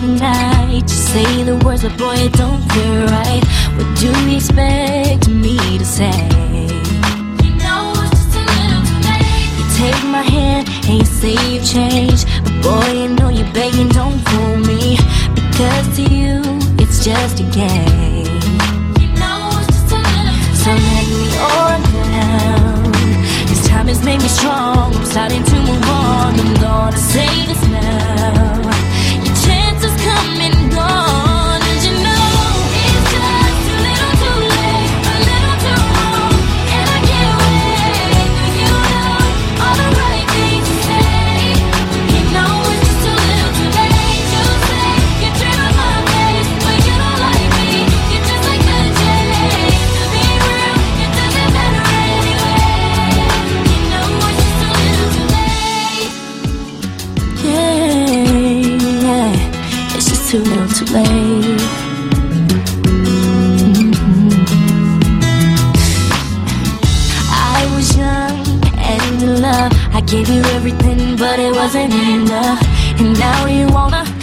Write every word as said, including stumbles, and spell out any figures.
night, you say the words, but boy, it don't feel right. What do you expect me to say? You know it's just a little too late. You take my hand and you say you've changed, but boy, you know you're begging, don't fool me, because to you, it's just a game. You know it's just a little too late. So let me on down. This time has made me strong. I'm starting to move on. I'm gonna say this now. Your chance is coming and gone, and you know it's just too little too late, a little too wrong, and I can't wait for you know all the right things to say. You know it's just too little too late to say you're dreaming my face, but you don't like me. You're just like the J. To be real, it doesn't matter anyway. You know it's just too little too late. Yeah, yeah, it's just too little too late. Mhm. I was young and in love. I gave you everything, but it wasn't enough. And now you wanna